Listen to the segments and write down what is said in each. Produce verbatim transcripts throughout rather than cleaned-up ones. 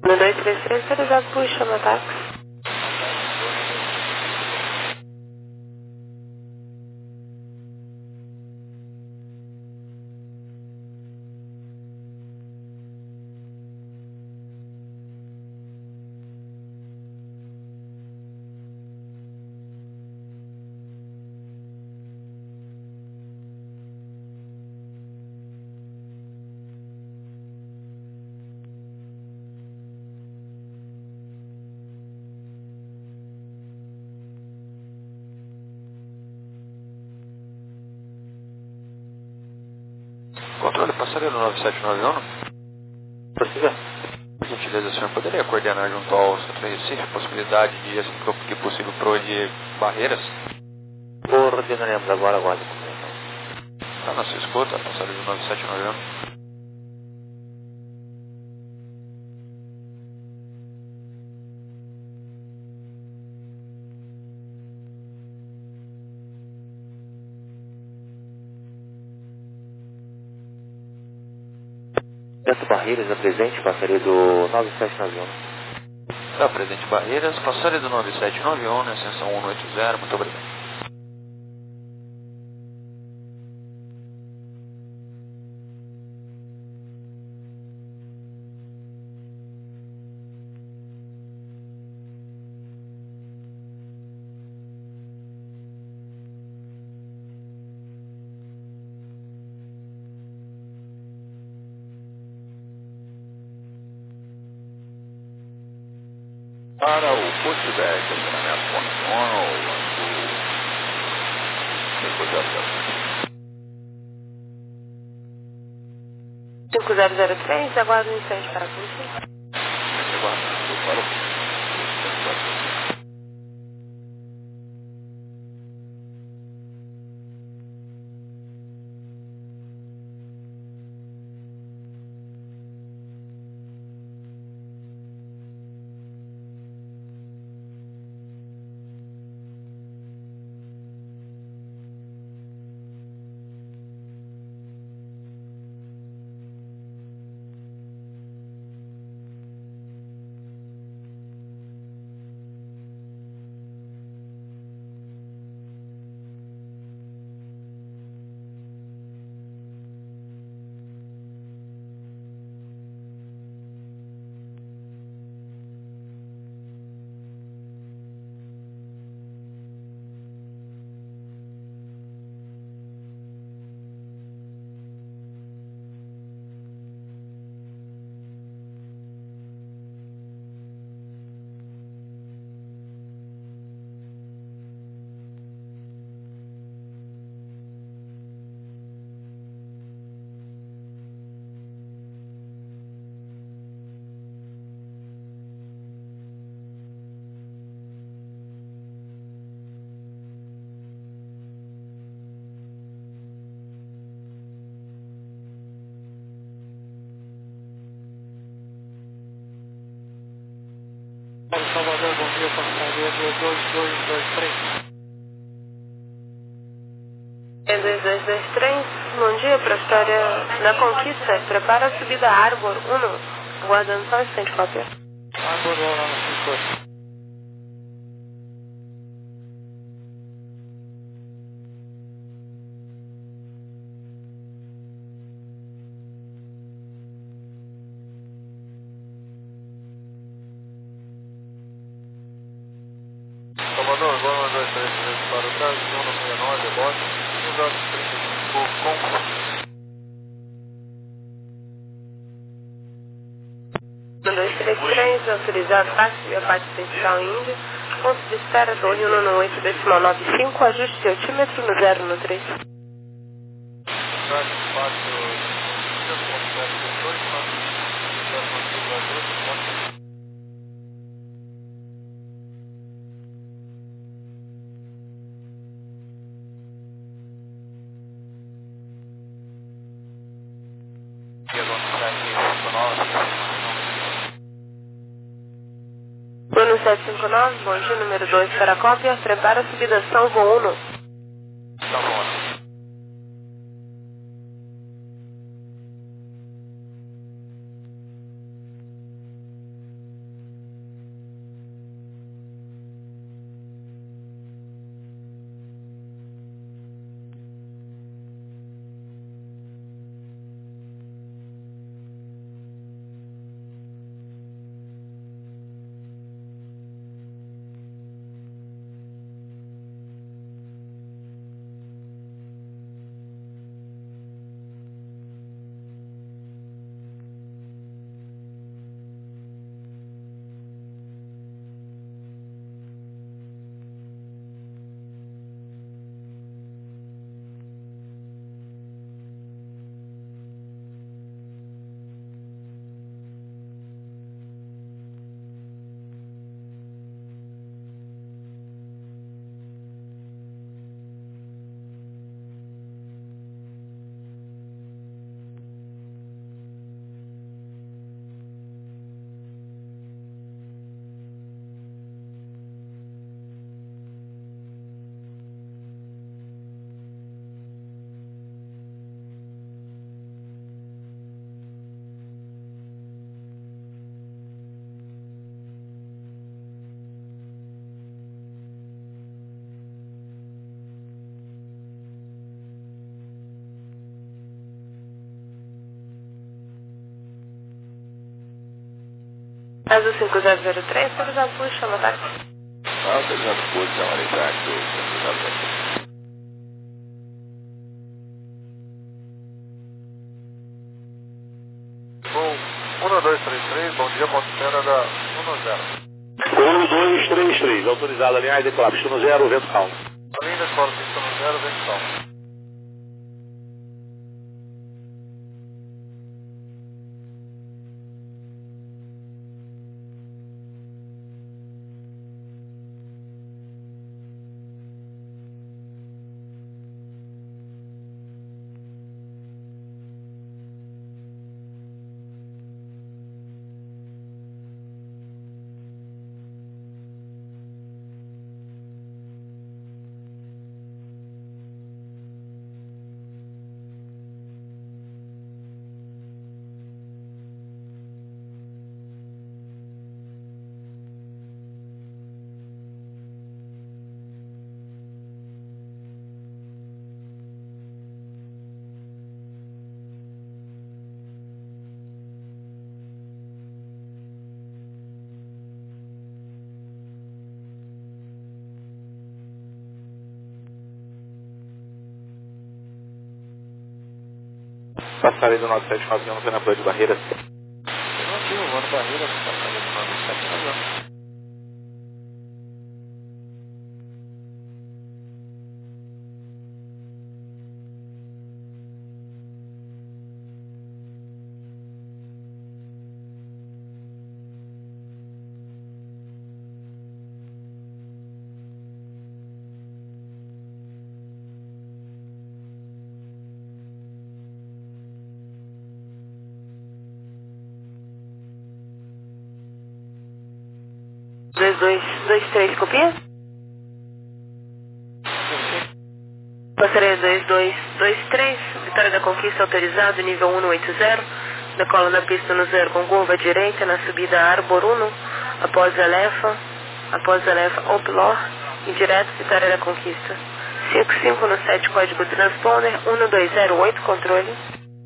No dois três três, autorizado por chama táxi. Controle passageiro nove sete nove um. Prossiga. Por gentileza, o senhor poderia coordenar junto ao Centro de Recife a possibilidade de, assim que possível, proibir barreiras? Coordenaremos agora, agora. Ah, não se escuta, passageiro nove sete nove um. Centro Barreiras, apresente, passaria do nove sete nove um. Tá, presente Barreiras, passageiro do nove sete nove um, na extensão cento e oitenta, muito obrigado. Para o posto dez, estacionamento McDonald's, cinco zero zero três, aguardo um instante para a polícia. Salvador, bom dia, passageiro dois dois dois três. É dois dois dois três, bom dia, para a história da Conquista. Prepara a subida Arbor um, aguardando só um instante, cópia. Arbor lá no setor. Salvador, Goma dois três três para o caso, zona sessenta e nove, aborto, um horas e trinta e cinco, com... um dois três três, autorizado, táxi via parte central Índia. Ponto de espera, Torre um um oito, decimal nove cinco, ajuste de altímetro no zero no três. Bruno sete cinco nove, bom dia, número dois para a cópia. Prepara a subida São Paulo. Tá bom. Azul cinco zero zero três, autorizado por chama táxi. Autorizado por chama de táxi, cinco zero zero três. um dois três três, bom dia, ponto zero da um zero. um dois três três, autorizado, alinhar de claro, pistão zero, vento calmo. Linda Escola Pistão zero, vento calmo. Passarei do nove sete nove um, na Playa de Barreiras. Negativo, vou no Barreiras, passarei do nove sete nove um. dois dois dois três, copia? Passareia dois dois dois três, Vitória da Conquista autorizado, nível um oito zero, decola na pista no zero com curva direita, na subida Arbor um, após Elefa, após Elefa Oplor, e direto Vitória da Conquista. cinco cinco no sete, código transponder, um dois zero oito, controle.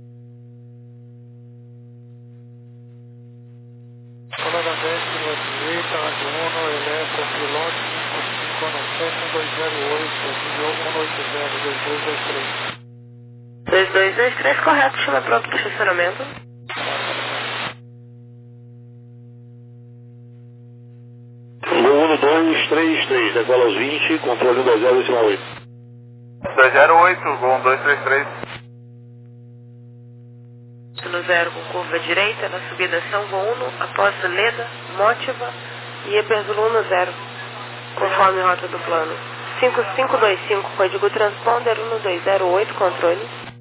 Colada dez, curva direita, rádio um, Elefa, piloto cinco cinco no sete, um dois zero oito, nível um oito zero, dois dois dois três. dois dois dois três, correto, chama pronto para estacionamento. um dois três três, decola aos vinte, controle um dois zero oito oito. dois zero oito, um dois três três. No zero com curva direita, na subida São Paulo, após Leda, Mótiva e Eperzulo no zero, conforme rota do plano. cinco cinco dois cinco, código transponder um dois zero oito, controle.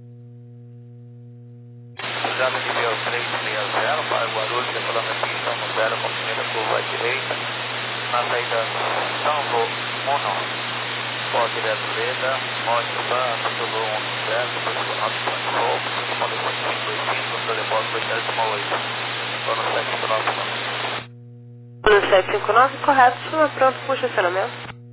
Já no nível três seis zero, para Guarulhos, decola na pista no zero com primeira curva direita, na saída São Paulo, pode direto Leda, Mótiva, Eperzulo um zero, depois do nosso plano Fogo, cinco cinco dois cinco, para depósito dois sete oito, plano sete cinco nove. No sete cinco nove, correto, chama pronto para estacionamento.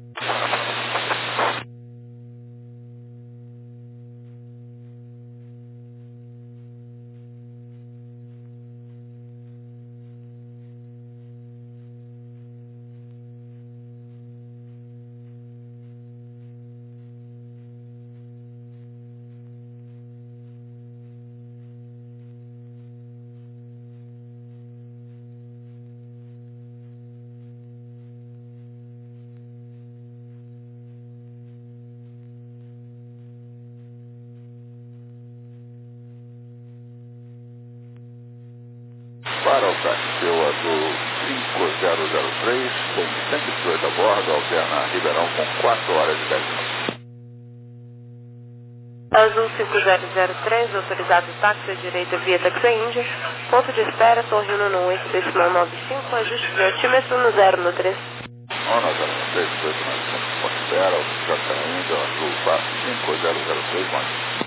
Para o táxi azul cinco zero zero três, tem cento e dezoito a bordo, alterna Ribeirão com quatro horas e dez minutos. Azul cinco zero zero três, autorizado táxi à direita via Taxi Índia, ponto de espera, Torre um oito, decimal nove cinco, ajuste de altímetro no zero no três. um zero zero três, oito nove cinco, ponto de espera, já ainda, azul cinco zero zero três, mano.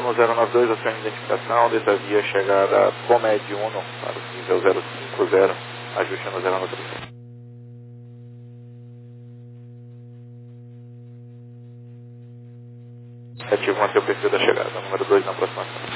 no zero nove dois, a sua identificação dessa via chegada Comed Uno para o nível zero cinco zero, ajuste no zero nove três. Ativo manter o perfil da chegada, número dois na aproximação.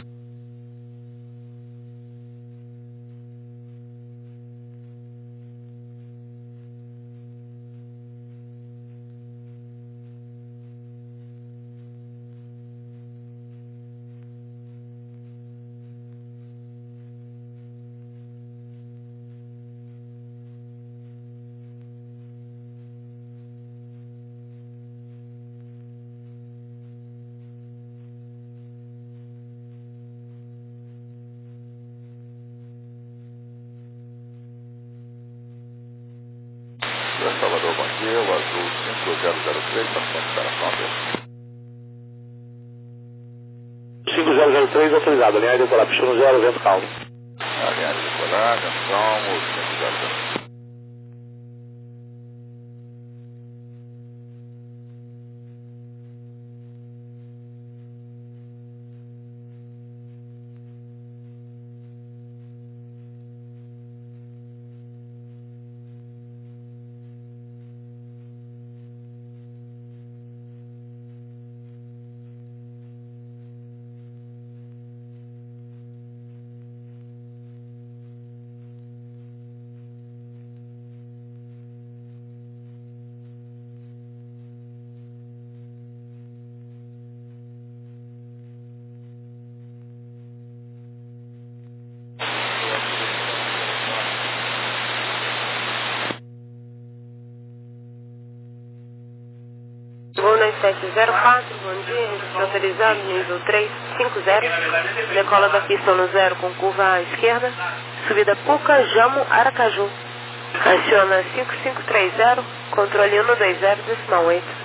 Salvador, bom dia, o azul cinco zero zero três, paciente para São cinco zero zero três autorizado, linha de colar, pistão zero, vento calmo. Aliás, de colar, atenção, o cinco zero zero três. Voo nove sete zero quatro, bom dia, registro autorizado, nível três cinco zero, decola da pista no zero com curva à esquerda, subida Puca, Jamo, Aracaju. Aciona cinco cinco três zero, controle um dois zero, decimal oito.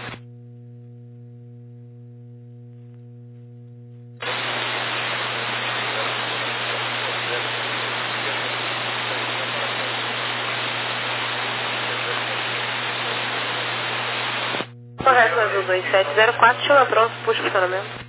Correto, azul dois sete zero quatro, chama pronto, puxa o funcionamento.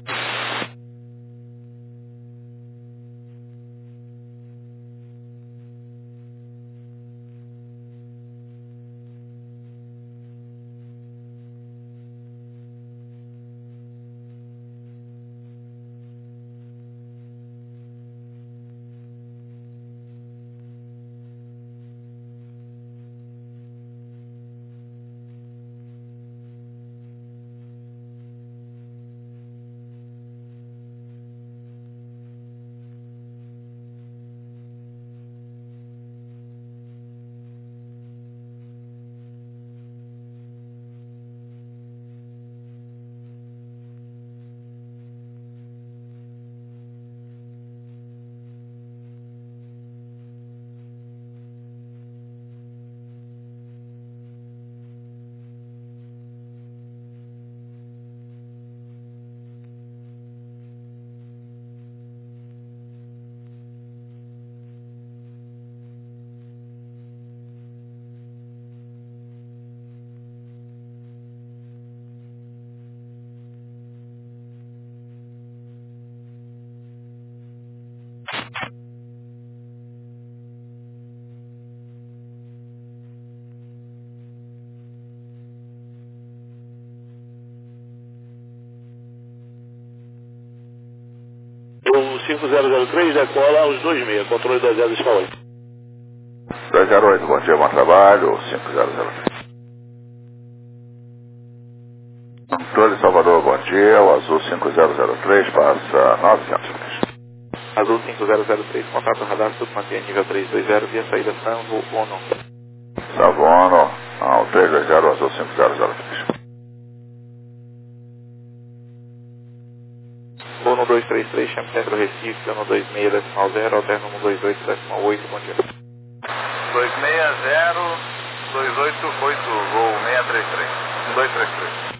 O cinco zero zero três decola aos dois seis, controle dois zero, decimal oito. dois zero oito, bom dia, bom trabalho, cinco zero zero três. Controle Salvador, bom dia, o azul cinco zero zero três passa novecentos metros. Azul cinco zero zero três, contato radar, tudo mantém nível três dois zero, via saída Sanvo Uno. Savono, ao três dois zero, azul cinco zero zero três. Uno dois três três, chame centro Recife, Uno dois seis decimal zero, alterno um dois oito decimal oito, bom dia. dois seis zero, dois oito oito, voo seis três três, um dois três três.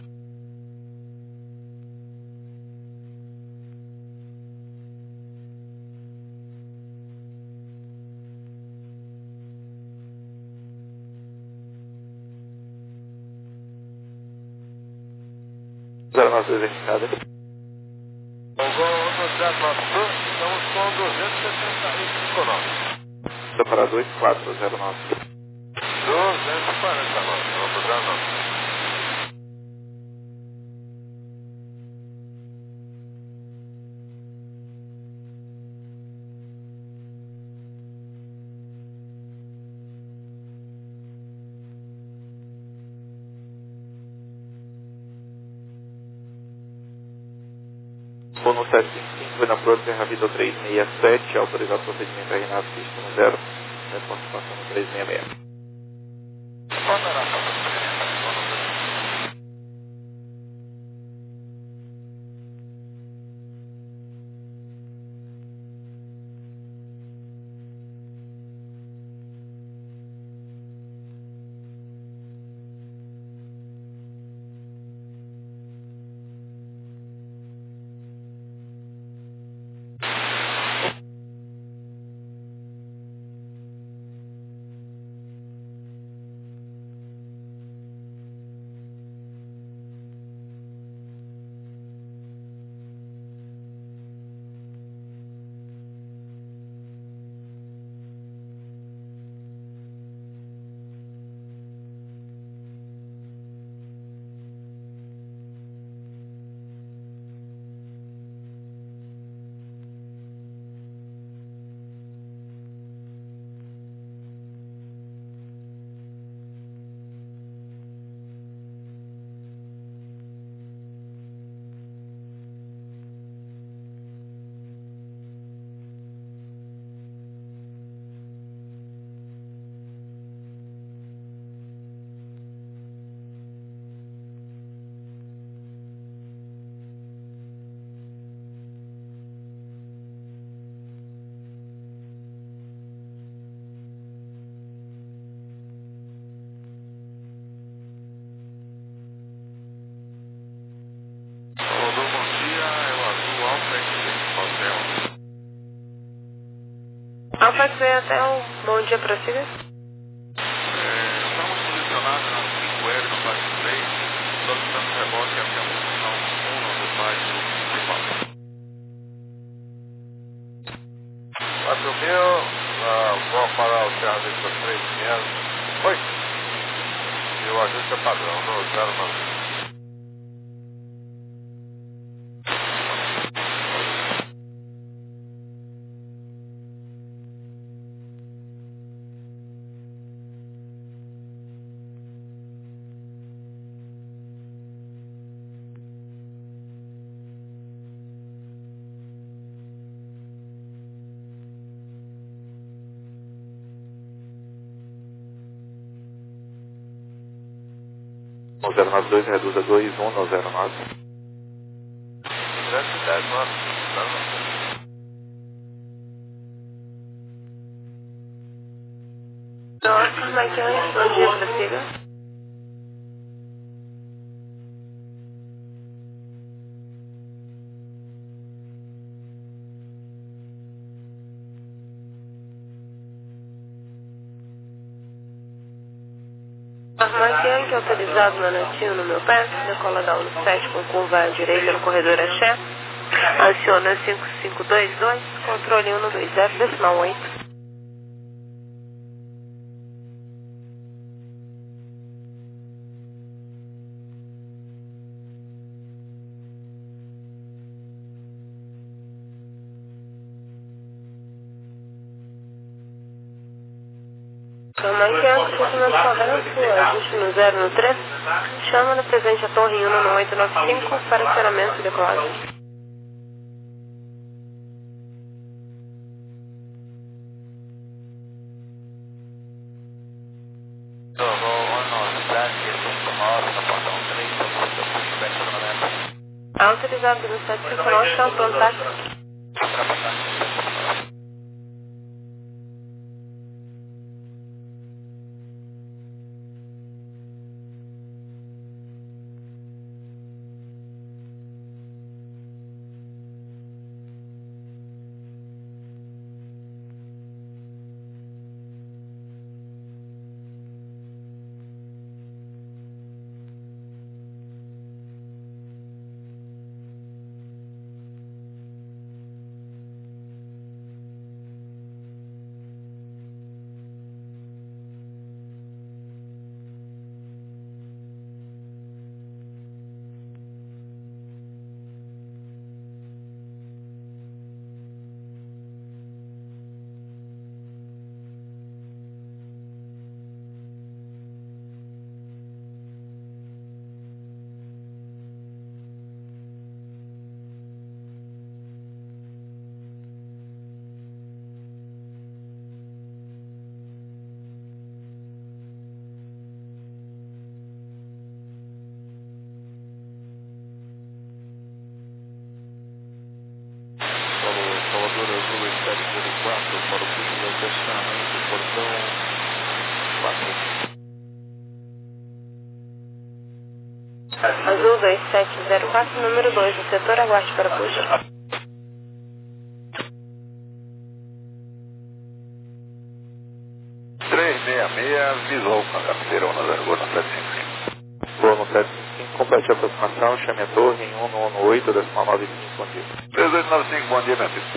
zero nove dois verificado. Gol Zero nove Sul, estamos com duzentos e sessenta e cinco nove. Está para dois quatro zero nove. duzentos e quarenta nove, vamos zero nove. Fono sete cinco cinco, Vina Pro, Terra Vida três seis sete, autorizado procedimento R Renato, pista no zero, participação no três seis seis. Alfa X V até o bom dia para si. É, estamos posicionados na cinco L no faixa três, solicitando rebote a minha posição um do faixa principal. quatro mil, uh, vou parar o Terra Vista três quinhentos. Oi? E o ajuste é padrão, no zero nove. No zero nove dois, reduza dois um no zero nove. duzentos e dez, mano. Nossa, Maquiões, bom dia para si. Armacian, que é autorizado na Natinho no meu pé, decola da um sete com curva à direita no corredor Axé, aciona cinco cinco dois dois, controle um dois zero, decimal oito. Armacian, que fica no quadrante, ajuste no zero no três, chama no presente a torre um no oito nove cinco para acionamento e decolagem. Autorizado no sete cinco nove, está o contato. para o puxo do estacionamento, portão quatro. Azul dois sete zero quatro, número dois, no setor, aguarde para puxo. três seis seis, visou com a carteira um zero gol no sete cinco cinco. Gol no sete cinco cinco, complete a aproximação, chame a torre em um um oito, decimal nove cinco, bom dia. três oito nove cinco, bom dia, meu amigo.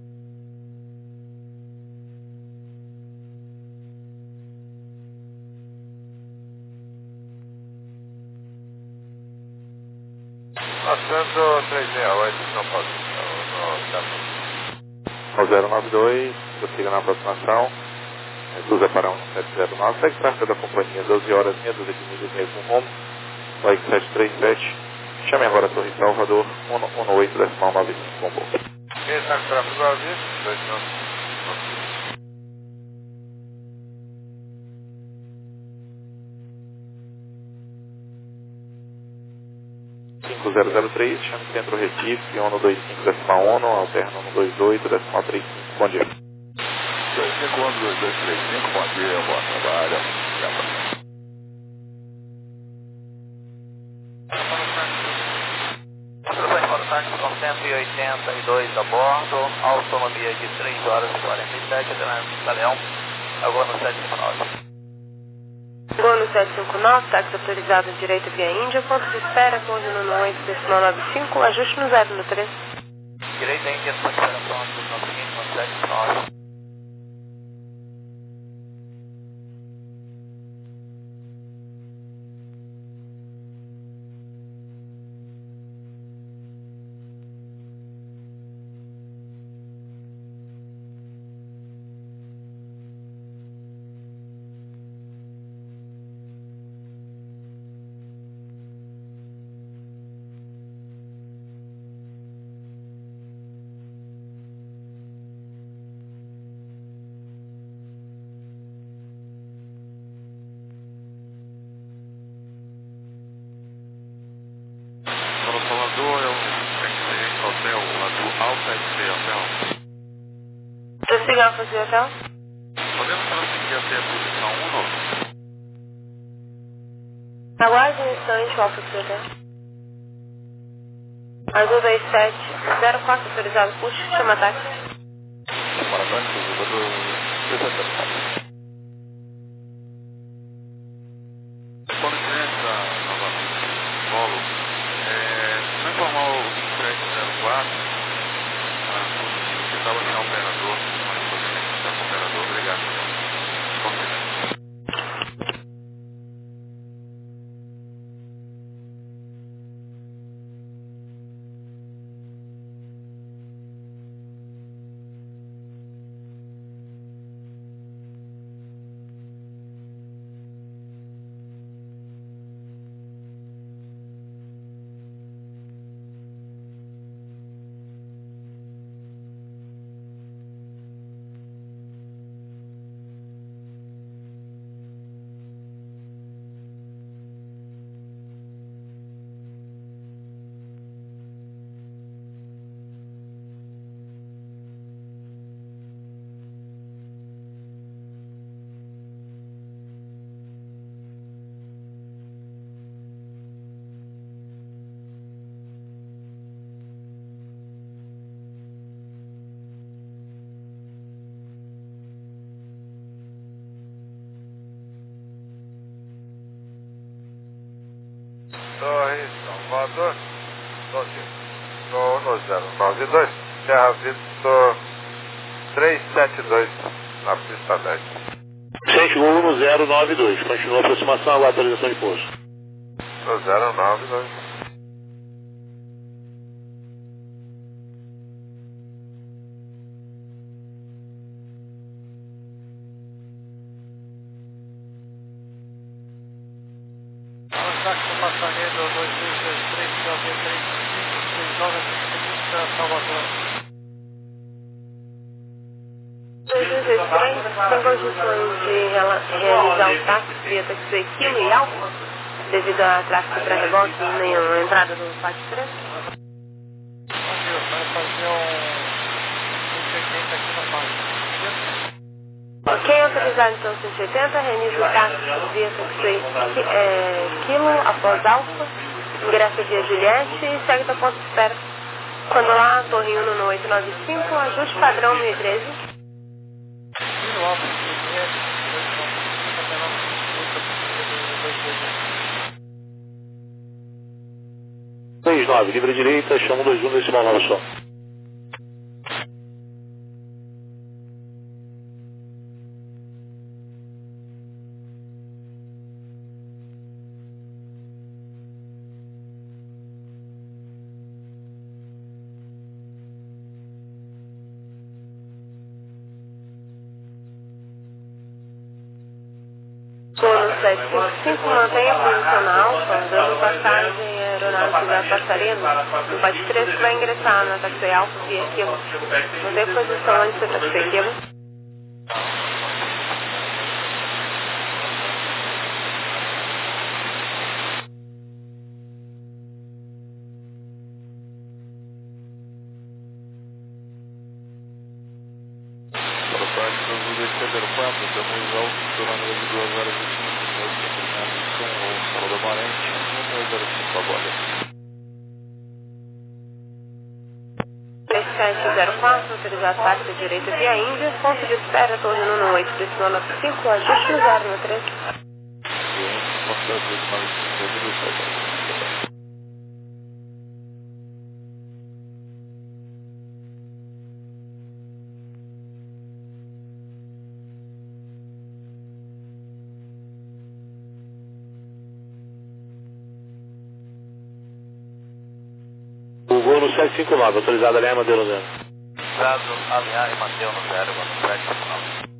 Passando três seis oito, São Paulo, no zero nove dois, prossiga na aproximação, reduza para um sete zero nove, segue tráfego da companhia, doze horas, meia dúzia de milhas, mesmo rumo, Like sete três sete, chame agora a Torre Salvador, um um oito, decimal nove cinco, bom voo. Esse é o tráfego ao vivo, dois nove. cinco zero zero três, chame Centro Recife, um dois cinco, decimal um, alterno um dois oito, decimal três cinco, bom dia. dois cinco um, dois dois três cinco, bom dia, bom trabalho. Operações para o táxi com cento e oitenta e dois a bordo, autonomia de três horas e quarenta e sete, até Galeão, agora no sete cinco nove. Gol no sete cinco nove, táxi autorizado direito via Índia, ponto de espera, pouso no oito, decimal nove cinco, ajuste no zero no três. Direita Índia, ponto de espera pronto, no seguinte, no sete cinco nove. Prossiga Alfa de hotel. Podemos prosseguir até a posição um? Aguarde um instante, Alfa de hotel. Azul dois sete zero quatro, autorizado puxo, chama táxi. Para frente, Com licença, novamente, Polo. É, só informar o vinte e sete zero quatro, que estava sem operador, mas poderia estar com o operador. Obrigado. Com licença. Torre Salvador, doze, no zero nove dois, Terra Vitor três sete dois, na pista dez. Chegou no zero nove dois, continua a aproximação, agora atualização de pouso. No zero nove dois. Táxi passageiro dois dois dois três, P B três cinco, seis horas e trinta, Salvador. dois dois dois três, tem condições de rela- realizar o táxi via taxi Quilo e Alfa, devido a tráfego para reboque e nem a entrada do Pátio três? Bom dia, vai fazer um cento e oitenta aqui no Pátio. autorizado então cento e oitenta, reinicio o táxi via taxi é, Kilo após Alfa, ingressa via Juliette e segue da ponta de espera. Quando lá, Torre Uno no oito nove cinco, ajuste padrão mil e treze. Kilo Alfa, Juliette, oito nove cinco, até nove cinco, seis nove, livre direita, chama dois um decimal nove só. Sono sete cinco cinco, mantenha a posição na Alfa, dando passagem aeronáutica da Passarino, no bate três que vai ingressar na taxi Alfa via Kilo. Mantenha a posição antes da taxi Kilo. três sete zero quatro, autorizado táxi direita via Índia, ponto de espera, Torre Uno oito, decimal nove cinco, ajuste no zero no três. O voo no sete cinco nove, autorizado a alinhar e manter no zero. Autorizado alinhar e manter no zero, no sete cinco nove.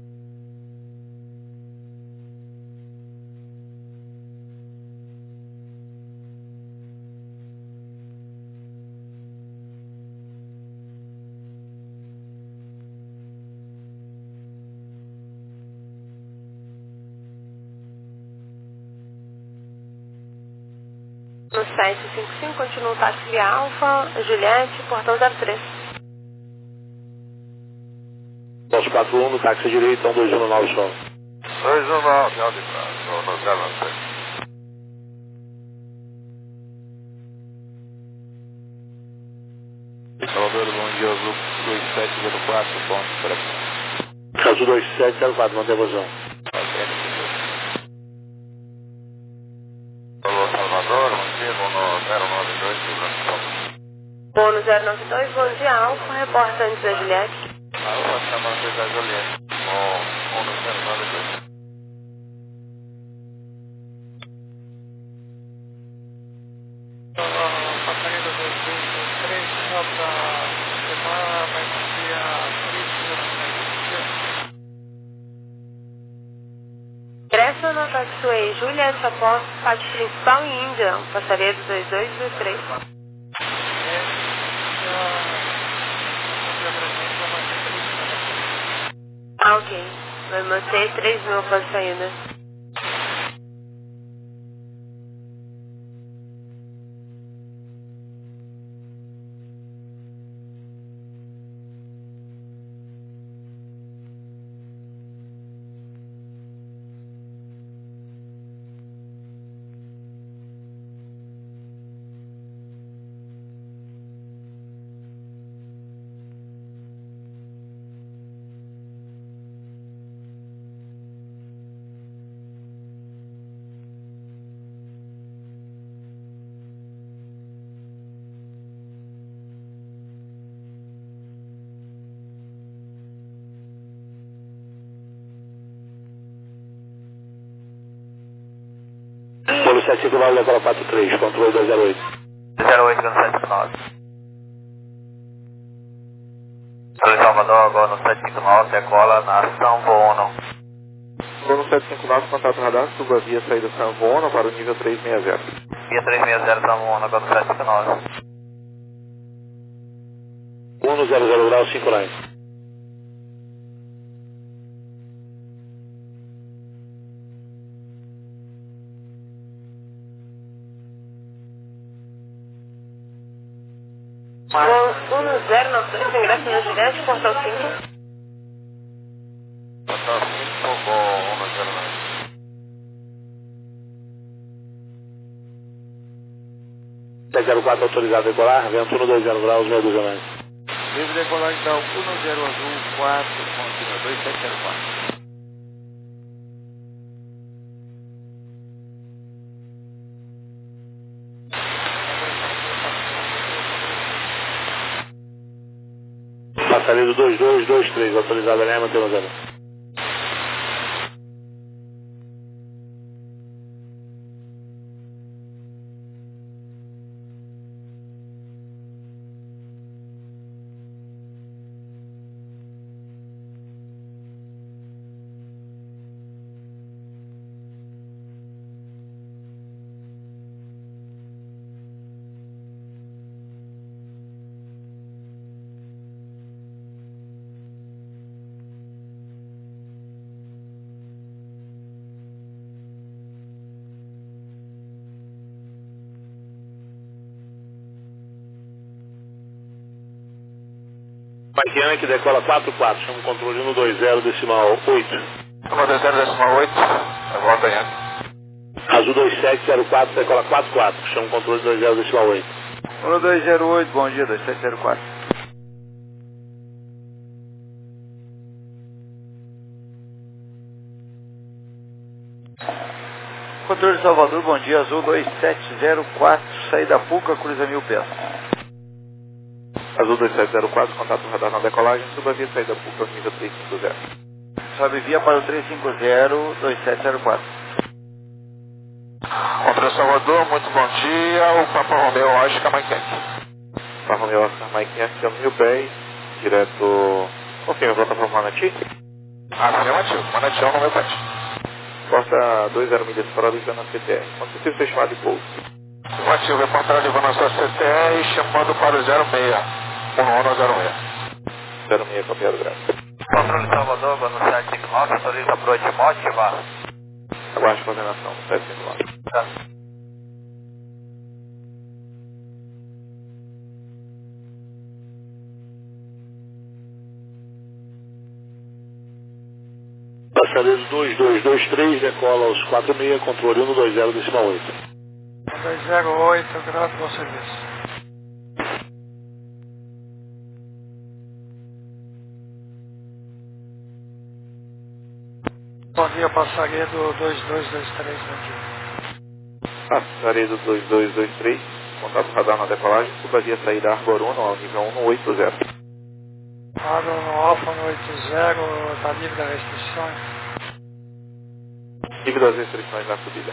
No sete cinco cinco, continua o táxi via Alfa, Juliette, portão zero três. Nosso quatro um no táxi direita, um dois um nove só. dois um nove, onde está? No zero três. Salvador, bom dia, Azul dois sete zero quatro, ponto para Azul dois sete zero quatro, mantém a posição. Alô, Salvador, bom dia, vou no zero nove dois, Voo no zero nove dois, bom dia, Alfa, reporta antes da Juliette. Alfa, chamando da Juliette, vou no zero nove dois. Passarino dois dois dois três, só para confirmar, vai ser a três Ingressa na taxiway Juliette após parte principal em Índia, passaria do dois dois dois três. Ah, ok. Vai manter três mil após saída. Pelo sete cinco nove, level quatro três, controle dois zero oito. zero oito no sete cinco nove. Sou de Salvador, agora no sete cinco nove, decola na São Bono. Voo no sete cinco nove, contato radar, suba via saída San Bono para o nível três seis zero. Via três seis zero São Bono, agora no sete cinco nove. um no zero zero grau, cinco line. um no zero nove dois, ingresso na Juliette, portão cinco. Portal cinco, sete zero quatro autorizado a decolar, vento um dois zero graus, meia dúzia mais. Livre decolar então, um zero azul, quatro, continua, dois sete zero quatro. Passaredo dois dois dois três, autorizado a linha, mantém o zero. Mike Yankee decola quatro quatro, chama o controle um dois zero decimal oito. um dois zero decimal oito, volta Yankee. Azul dois sete zero quatro, decola quatro quatro, chama o controle dois zero decimal oito. um dois zero oito, bom dia, dois sete zero quatro. Controle de Salvador, bom dia, Azul dois sete zero quatro, saída Puca, cruza mil pés. Azul dois sete zero quatro, contato radar na decolagem, suba via saída Puca, nível três cinco zero. Sobe via para o três cinco zero, dois sete zero quatro. Contra Salvador, muito bom dia, o Papa Romeu, Oscar Mike Yankee. Papa Romeu, Oscar Mike Yankee, a mil pés, direto... Confirma, volta para o Manati? Afirmativo, Manati é o Romeu Pet. Porta dois zero milhas fora do na C T R. Quando possível, ser chamado de pouso. Afirmativo, reportagem levando a sua C T R, chamando para o zero seis, um zero seis. zero seis, copiado, graças. Controle de Salvador, vando sete cinco nove, autoriza para o Edmotiva. Aguarde coordenação, sete cinco nove. Tá. Passaredo dois dois dois três, decola aos quatro seis, controle um dois zero decimal oito. um dois zero oito, grato ao serviço. Bom dia, Passaredo dois dois dois três, bom dia. Passaredo dois dois dois três, contato radar na decolagem, suba via saída Arboruno ao nível um oito zero. Água no Alfa no oito zero, está livre das restrições. Nível das restrições na subida.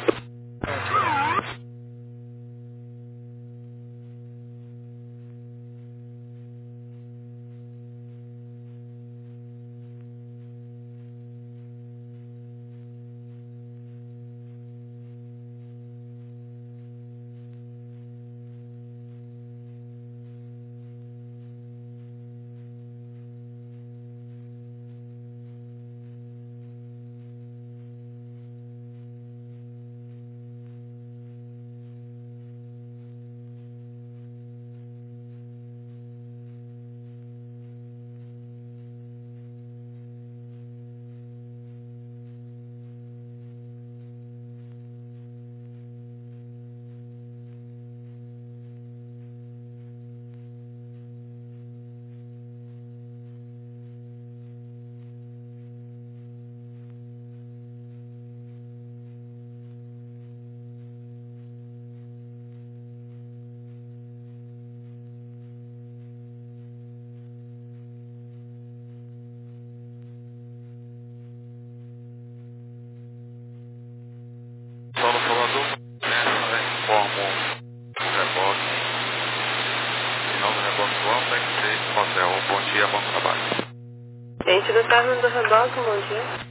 Solo Salvador, né, informo o reboque. Final do reboque do Alfa X seis, Hotel. Bom dia, bom trabalho. Gente do Carlos do Reboque, bom dia.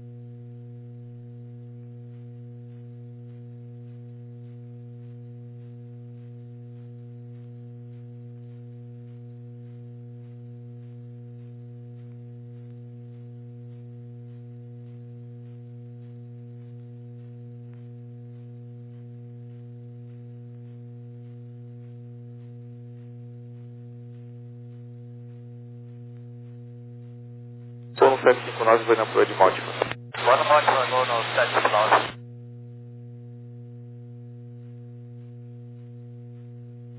Sono sete cinco nove, vai na Proa de Mótima. Boa noite, vou no sete cinco nove.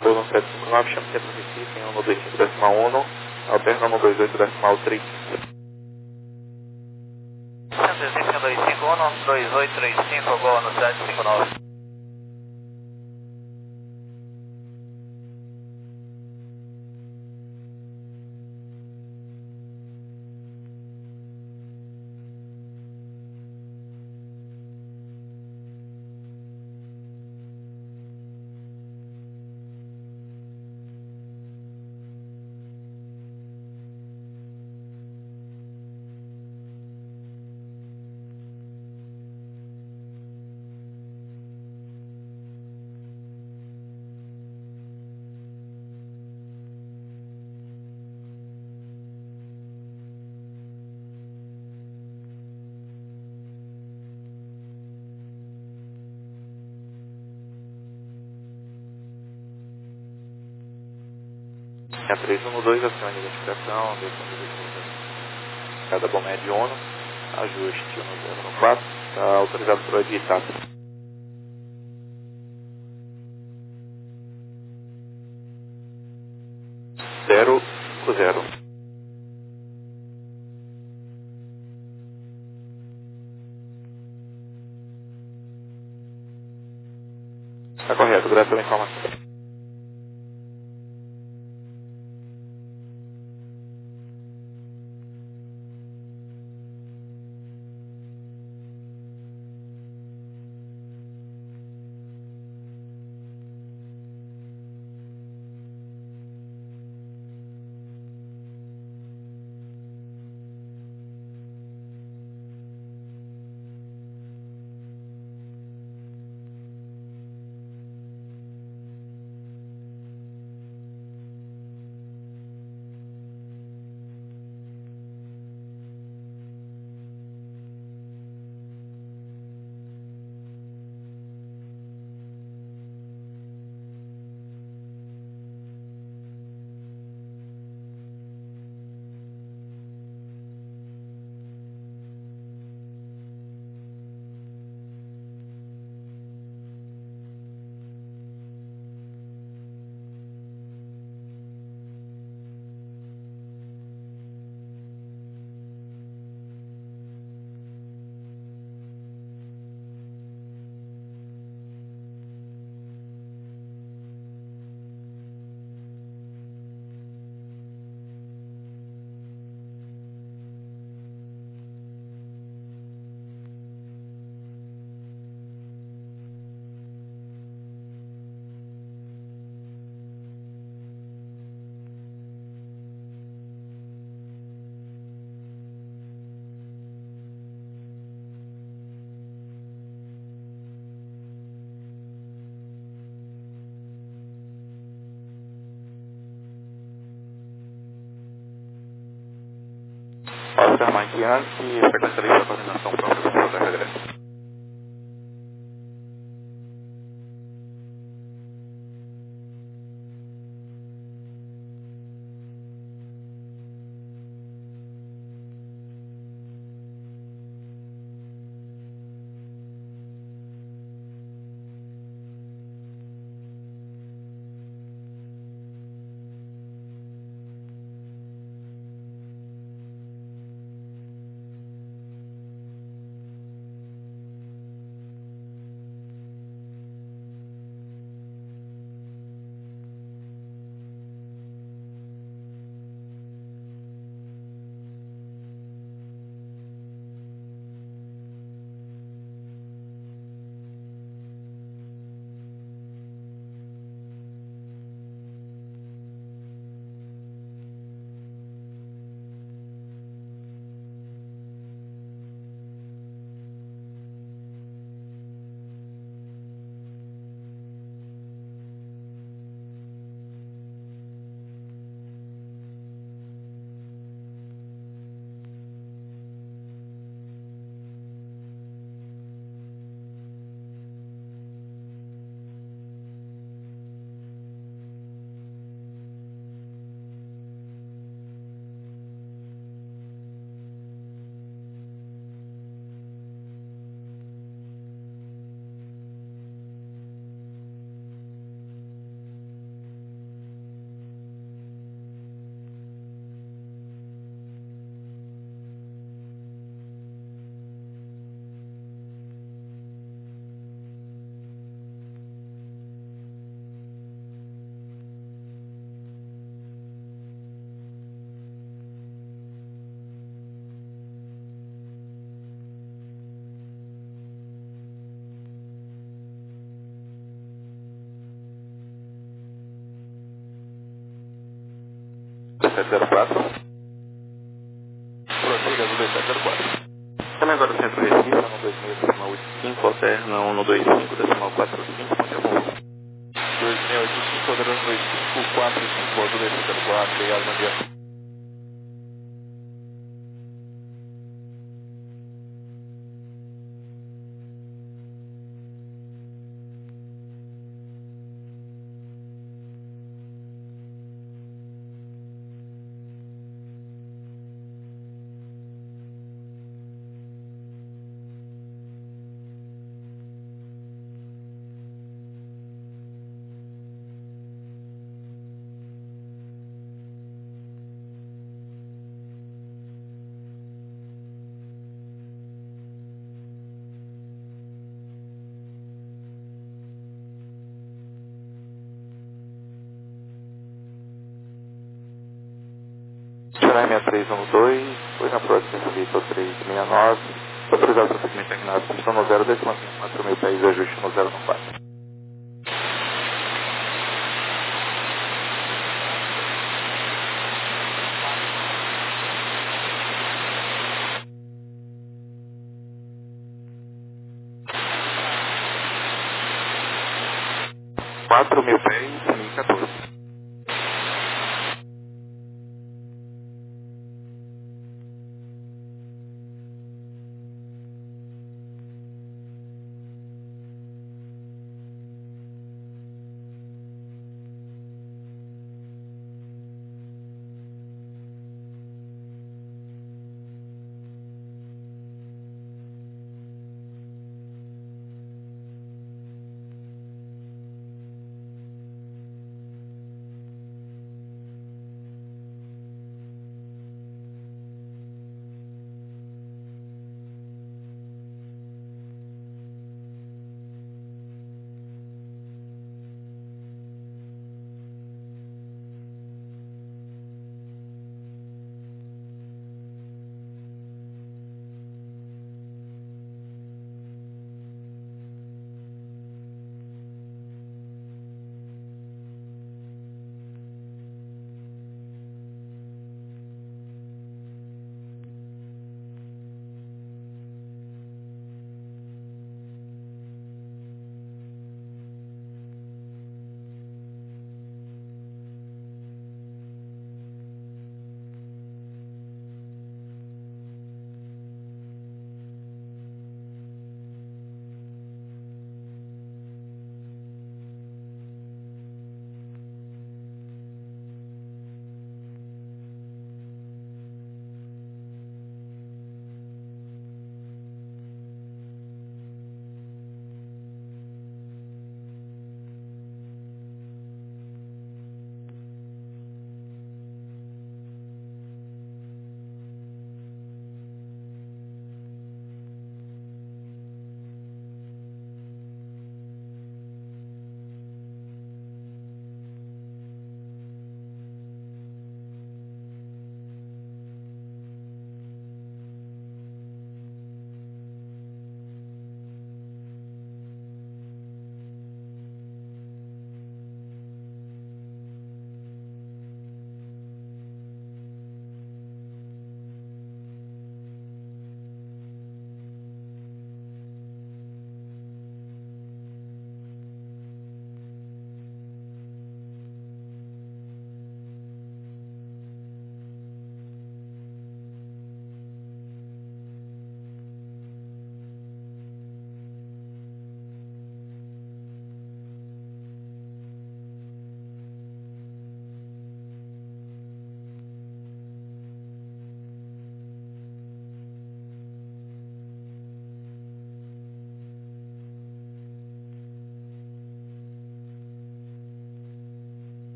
no sete cinco nove, chame centro de Recife, em um dois cinco decimal um, alterna um dois oito decimal três. Centro de Recife, um dois cinco um, dois oito três cinco, agora no sete cinco nove. É três um dois, acione a identificação, descendo cada bomé de ONU, ajuste um zero um quatro, está autorizado por editar. zero cinco zero. Está correto, graças pela informação. Oscar Mike Yankee, Secretaria de Coordenação Própria do Porto Alegre. dezessete zero quatro. Prossiga do dezessete zero quatro. Chame agora o centro Recife, um dois seis decimal oito cinco, alterna um dois cinco decimal quatro cinco, ponte a bomba. dois seis oito cinco, alterna dois cinco quatro cinco, do dezessete zero quatro, obrigado, bom dia. Chennai seis três um dois, foi na próxima Vitor três seis nove, autorizado para segmento terminado, pistão no zero, décimo quatro mil pés, ajuste no zero no quatro. quatro mil pés, mil e quatorze.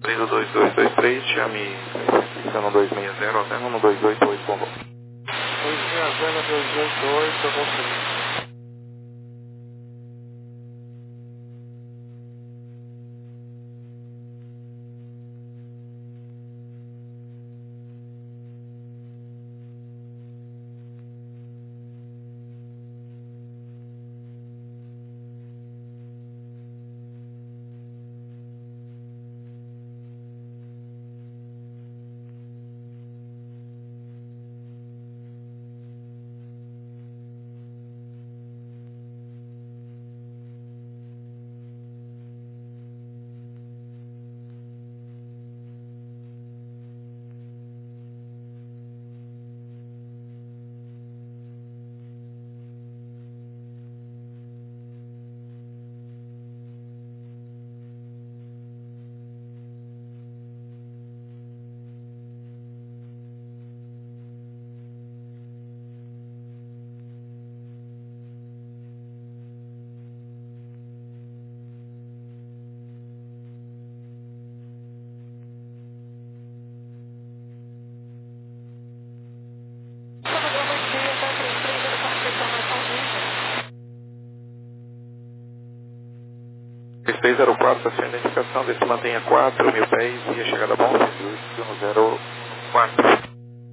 três dois dois dois três, chame um dois seis zero até um dois oito oito, por favor. dois seis zero dois oito oito, eu vou feliz. três três zero quatro, a sua identificação, desse mantenha quatro mil pés e a chegada bom, um zero quatro.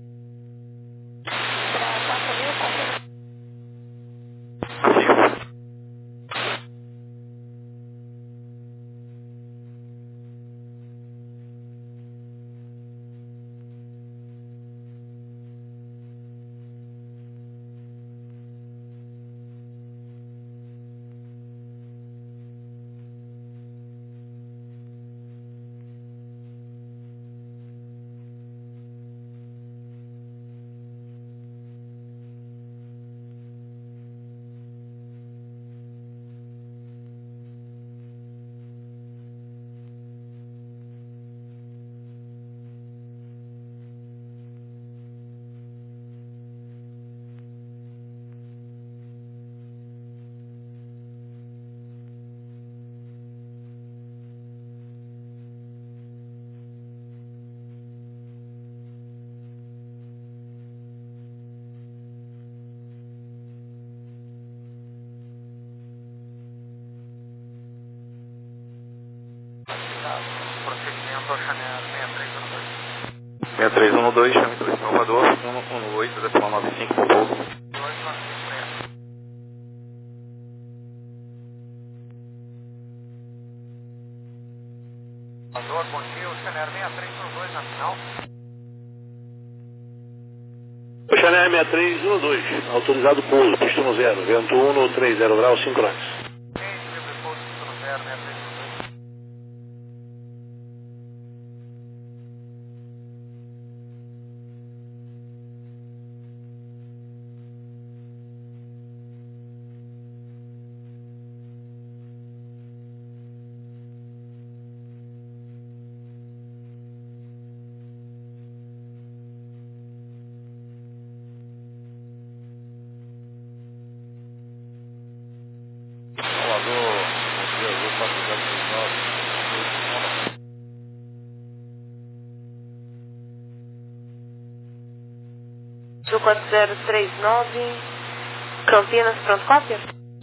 Procedimento Chanel seis três um dois, chame do Salvador, um um oito, decimal nove cinco, por favor. Salvador, bom dia, o Chanel seis três um dois na final. O Chanel seis três um dois, autorizado pouso, pista no zero, vento um, três zero graus, cinco knots. quatro zero três nove, Campinas, pronto, cópia?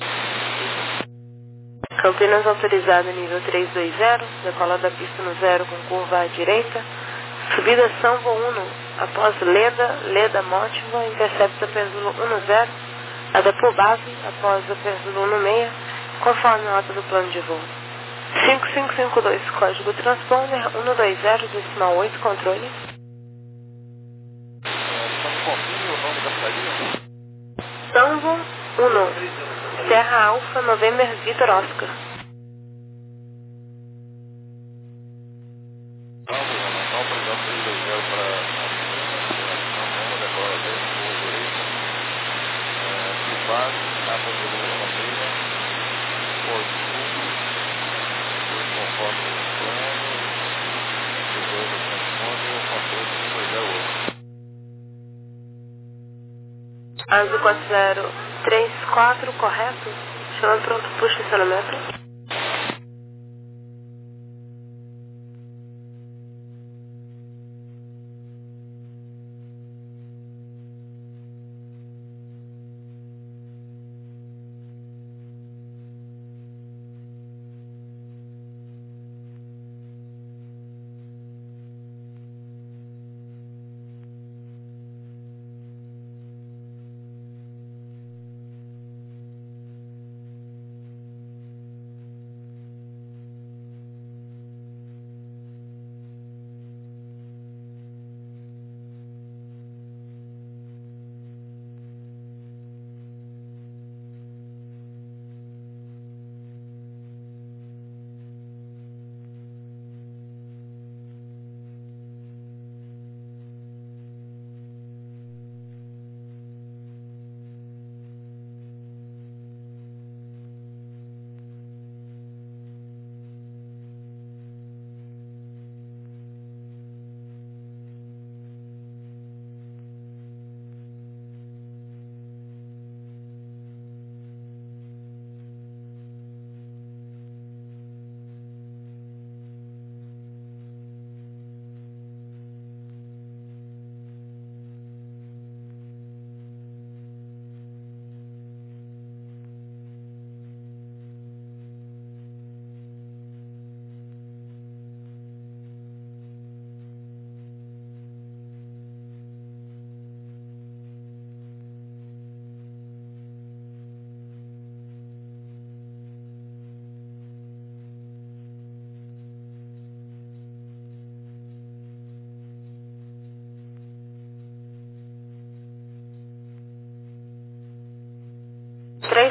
Campinas autorizado nível três dois zero, decola da pista no zero com curva à direita, subida São Voluno, após Leda, Leda Mótiva, intercepta pêndulo um zero, a depô base, após o pêndulo um seis, conforme a nota do plano de voo. cinco cinco cinco dois, código transponder, um dois zero, decimal oito, controle. Tango um, Serra Alfa, November, Vitor Oscar. Azul quatro zero três quatro, correto? Chama pronto para o estacionamento.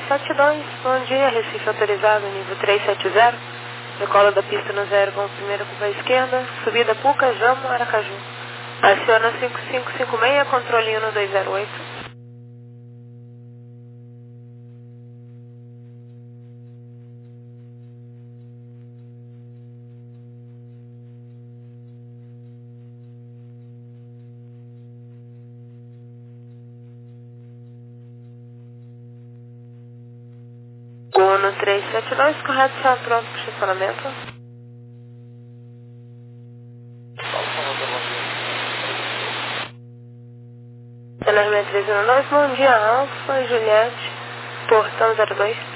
sete dois, bom dia, Recife autorizado, nível três sete zero, decola da pista no zero com primeira curva à esquerda, subida Puca, Jamo, Aracaju. Aciona cinco cinco cinco seis, controle um dois zero oito. Uno três sete dois, correto, está pronto para o estacionamento. N R seis um dois, bom dia, Alfa, Juliette, portão zero dois.